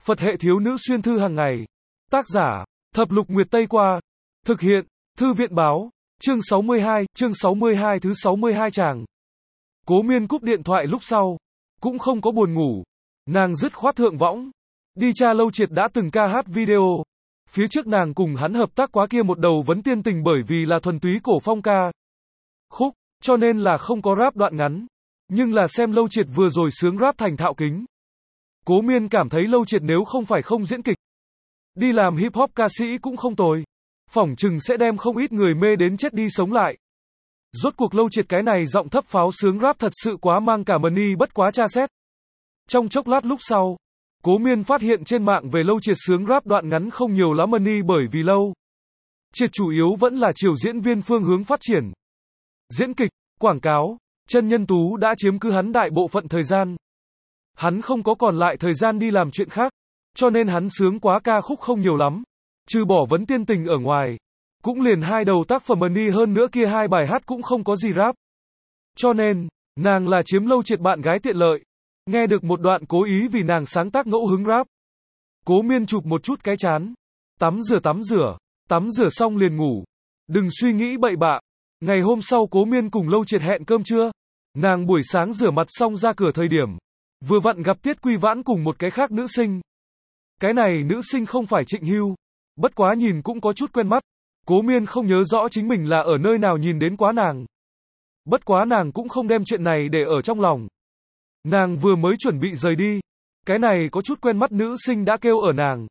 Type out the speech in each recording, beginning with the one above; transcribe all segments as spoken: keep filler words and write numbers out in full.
Phật hệ thiếu nữ xuyên thư hàng ngày. Tác giả, Thập Lục Nguyệt Tây Qua. Thực hiện, Thư viện báo. Chương sáu mươi hai, chương sáu mươi hai thứ sáu mươi hai chàng. Cố Miên cúp điện thoại lúc sau. Cũng không có buồn ngủ. Nàng dứt khoát thượng võng. Đi tra Lâu Triệt đã từng ca hát video. Phía trước nàng cùng hắn hợp tác quá kia một đầu vấn tiên tình bởi vì là thuần túy cổ phong ca khúc, cho nên là không có rap đoạn ngắn. Nhưng là xem Lâu Triệt vừa rồi sướng rap thành thạo kính. Cố Miên cảm thấy Lâu Triệt nếu không phải không diễn kịch, đi làm hip hop ca sĩ cũng không tồi. Phỏng chừng sẽ đem không ít người mê đến chết đi sống lại. Rốt cuộc Lâu Triệt cái này giọng thấp pháo sướng rap thật sự quá mang cả money bất quá tra xét. Trong chốc lát lúc sau, Cố Miên phát hiện trên mạng về Lâu Triệt sướng rap đoạn ngắn không nhiều lắm money bởi vì Lâu Triệt chủ yếu vẫn là chiều diễn viên phương hướng phát triển. Diễn kịch, quảng cáo, chân nhân tú đã chiếm cứ hắn đại bộ phận thời gian. Hắn không có còn lại thời gian đi làm chuyện khác, cho nên hắn sướng quá ca khúc không nhiều lắm. Trừ bỏ vấn tiên tình ở ngoài, cũng liền hai đầu tác phẩm money hơn nữa kia hai bài hát cũng không có gì rap. Cho nên, nàng là chiếm Lâu Triệt bạn gái tiện lợi. Nghe được một đoạn cố ý vì nàng sáng tác ngẫu hứng rap. Cố Miên chụp một chút cái chán. Tắm rửa tắm rửa. Tắm rửa xong liền ngủ. Đừng suy nghĩ bậy bạ. Ngày hôm sau Cố Miên cùng Lâu Triệt hẹn cơm trưa. Nàng buổi sáng rửa mặt xong ra cửa thời điểm. Vừa vặn gặp Tiết Quy Vãn cùng một cái khác nữ sinh. Cái này nữ sinh không phải Trịnh Hưu. Bất quá nhìn cũng có chút quen mắt. Cố Miên không nhớ rõ chính mình là ở nơi nào nhìn đến quá nàng. Bất quá nàng cũng không đem chuyện này để ở trong lòng. Nàng vừa mới chuẩn bị rời đi. Cái này có chút quen mắt nữ sinh đã kêu ở nàng.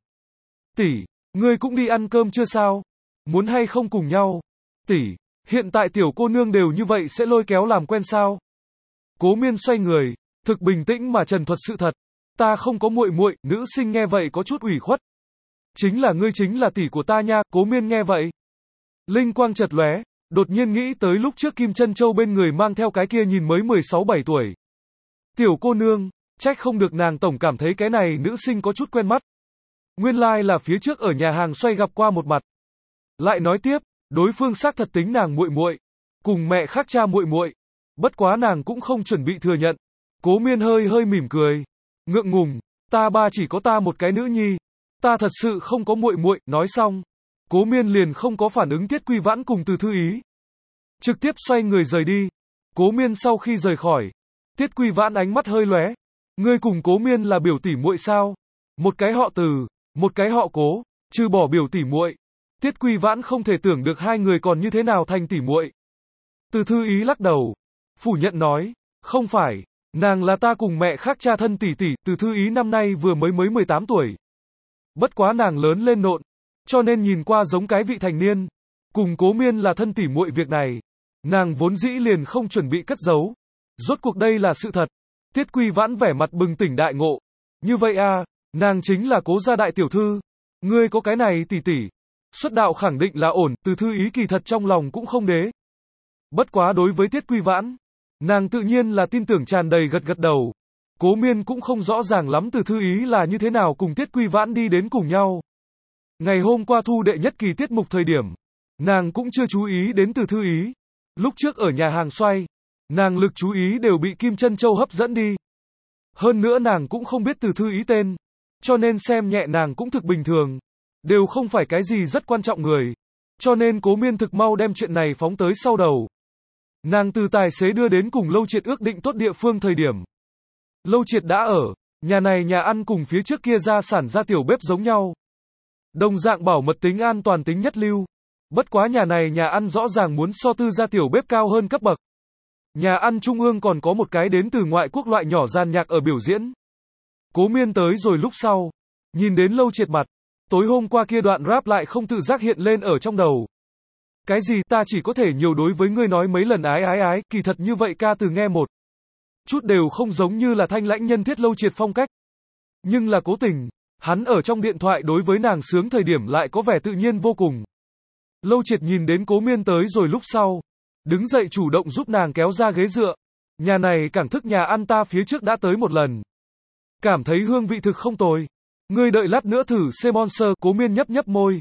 Tỷ, ngươi cũng đi ăn cơm chưa sao? Muốn hay không cùng nhau? Tỷ, hiện tại tiểu cô nương đều như vậy sẽ lôi kéo làm quen sao? Cố Miên xoay người, thực bình tĩnh mà trần thuật sự thật. Ta không có muội muội. Nữ sinh nghe vậy có chút ủy khuất. Chính là ngươi chính là tỷ của ta nha. Cố Miên nghe vậy, linh quang chợt lóe, đột nhiên nghĩ tới lúc trước Kim Chân Châu bên người mang theo cái kia nhìn mới mười sáu bảy tuổi. Tiểu cô nương, trách không được nàng tổng cảm thấy cái này nữ sinh có chút quen mắt. Nguyên lai like là phía trước ở nhà hàng xoay gặp qua một mặt. Lại nói tiếp, đối phương xác thật tính nàng muội muội, cùng mẹ khác cha muội muội. Bất quá nàng cũng không chuẩn bị thừa nhận. Cố Miên hơi hơi mỉm cười, ngượng ngùng, ta ba chỉ có ta một cái nữ nhi, ta thật sự không có muội muội. Nói xong, Cố Miên liền không có phản ứng Tiết Quy Vãn cùng Từ Thư Ý, trực tiếp xoay người rời đi. Cố Miên sau khi rời khỏi, Tiết Quy Vãn ánh mắt hơi lóe. Ngươi cùng Cố Miên là biểu tỷ muội sao? Một cái họ Từ, một cái họ Cố, trừ bỏ biểu tỷ muội, Tiết Quy Vãn không thể tưởng được hai người còn như thế nào thành tỷ muội. Từ Thư Ý lắc đầu, phủ nhận nói, không phải, nàng là ta cùng mẹ khác cha thân tỷ tỷ. Từ Thư Ý năm nay vừa mới mới mười tám tuổi. Bất quá nàng lớn lên nộn, cho nên nhìn qua giống cái vị thành niên. Cùng Cố Miên là thân tỷ muội việc này, nàng vốn dĩ liền không chuẩn bị cất giấu. Rốt cuộc đây là sự thật. Tiết Quy Vãn vẻ mặt bừng tỉnh đại ngộ. Như vậy à, nàng chính là Cố gia đại tiểu thư. Ngươi có cái này tỷ tỷ, xuất đạo khẳng định là ổn. Từ Thư Ý kỳ thật trong lòng cũng không đế. Bất quá đối với Tiết Quy Vãn, nàng tự nhiên là tin tưởng tràn đầy gật gật đầu. Cố Miên cũng không rõ ràng lắm Từ Thư Ý là như thế nào cùng Tiết Quy Vãn đi đến cùng nhau. Ngày hôm qua thu đệ nhất kỳ tiết mục thời điểm, nàng cũng chưa chú ý đến Từ Thư Ý. Lúc trước ở nhà hàng xoay, nàng lực chú ý đều bị Kim Chân Châu hấp dẫn đi. Hơn nữa nàng cũng không biết Từ Thư Ý tên, cho nên xem nhẹ nàng cũng thực bình thường. Đều không phải cái gì rất quan trọng người. Cho nên Cố Miên thực mau đem chuyện này phóng tới sau đầu. Nàng từ tài xế đưa đến cùng Lâu Triệt ước định tốt địa phương thời điểm. Lâu Triệt đã ở, nhà này nhà ăn cùng phía trước kia ra sản ra tiểu bếp giống nhau. Đồng dạng bảo mật tính an toàn tính nhất lưu. Bất quá nhà này nhà ăn rõ ràng muốn so tư gia tiểu bếp cao hơn cấp bậc. Nhà ăn trung ương còn có một cái đến từ ngoại quốc loại nhỏ gian nhạc ở biểu diễn. Cố Miên tới rồi lúc sau, nhìn đến Lâu Triệt mặt, tối hôm qua kia đoạn rap lại không tự giác hiện lên ở trong đầu. Cái gì ta chỉ có thể nhiều đối với ngươi nói mấy lần ái ái ái, kỳ thật như vậy ca từ nghe một chút đều không giống như là thanh lãnh nhân thiết Lâu Triệt phong cách. Nhưng là cố tình, hắn ở trong điện thoại đối với nàng sướng thời điểm lại có vẻ tự nhiên vô cùng. Lâu Triệt nhìn đến Cố Miên tới rồi lúc sau, đứng dậy chủ động giúp nàng kéo ra ghế dựa. Nhà này cảng thức nhà ăn ta phía trước đã tới một lần. Cảm thấy hương vị thực không tồi. Ngươi đợi lát nữa thử sponsor. Cố Miên nhấp nhấp môi.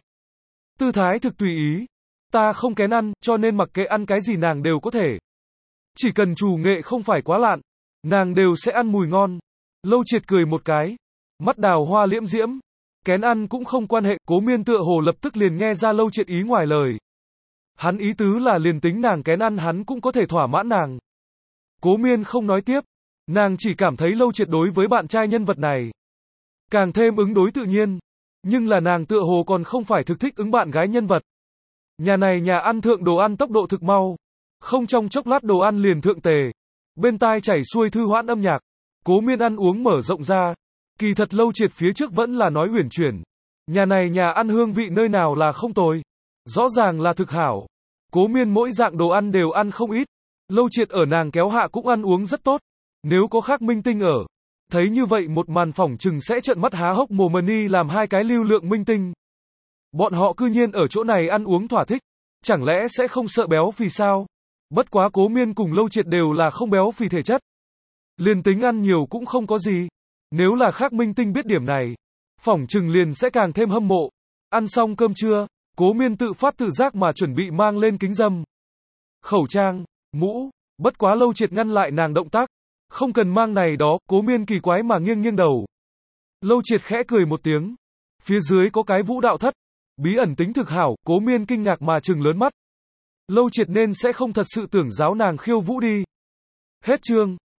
Tư thái thực tùy ý. Ta không kén ăn, cho nên mặc kệ ăn cái gì nàng đều có thể. Chỉ cần chủ nghệ không phải quá lạn, nàng đều sẽ ăn mùi ngon. Lâu Triệt cười một cái. mắt đào hoa liễm diễm. Kén ăn cũng không quan hệ, Cố Miên tựa hồ lập tức liền nghe ra Lâu Triệt ý ngoài lời. Hắn ý tứ là liền tính nàng kén ăn hắn cũng có thể thỏa mãn nàng. Cố Miên không nói tiếp, nàng chỉ cảm thấy Lâu Triệt đối với bạn trai nhân vật này càng thêm ứng đối tự nhiên, nhưng là nàng tựa hồ còn không phải thực thích ứng bạn gái nhân vật. Nhà này nhà ăn thượng đồ ăn tốc độ thực mau, không trong chốc lát đồ ăn liền thượng tề, bên tai chảy xuôi thư hoãn âm nhạc. Cố Miên ăn uống mở rộng ra, kỳ thật Lâu Triệt phía trước vẫn là nói uyển chuyển. Nhà này nhà ăn hương vị nơi nào là không tồi, rõ ràng là thực hảo. Cố Miên mỗi dạng đồ ăn đều ăn không ít, Lâu Triệt ở nàng kéo hạ cũng ăn uống rất tốt. Nếu có khác minh tinh ở, thấy như vậy một màn phỏng chừng sẽ trợn mắt há hốc mồm ni làm hai cái lưu lượng minh tinh. Bọn họ cư nhiên ở chỗ này ăn uống thỏa thích, chẳng lẽ sẽ không sợ béo phì sao? Bất quá Cố Miên cùng Lâu Triệt đều là không béo phì thể chất. Liền tính ăn nhiều cũng không có gì. Nếu là khác minh tinh biết điểm này, phỏng chừng liền sẽ càng thêm hâm mộ. Ăn xong cơm trưa, Cố Miên tự phát tự giác mà chuẩn bị mang lên kính râm, khẩu trang, mũ, bất quá Lâu Triệt ngăn lại nàng động tác. Không cần mang này đó, Cố Miên kỳ quái mà nghiêng nghiêng đầu. Lâu Triệt khẽ cười một tiếng. Phía dưới có cái vũ đạo thất, bí ẩn tính thực hảo, Cố Miên kinh ngạc mà trừng lớn mắt. Lâu Triệt nên sẽ không thật sự tưởng giáo nàng khiêu vũ đi. Hết chương.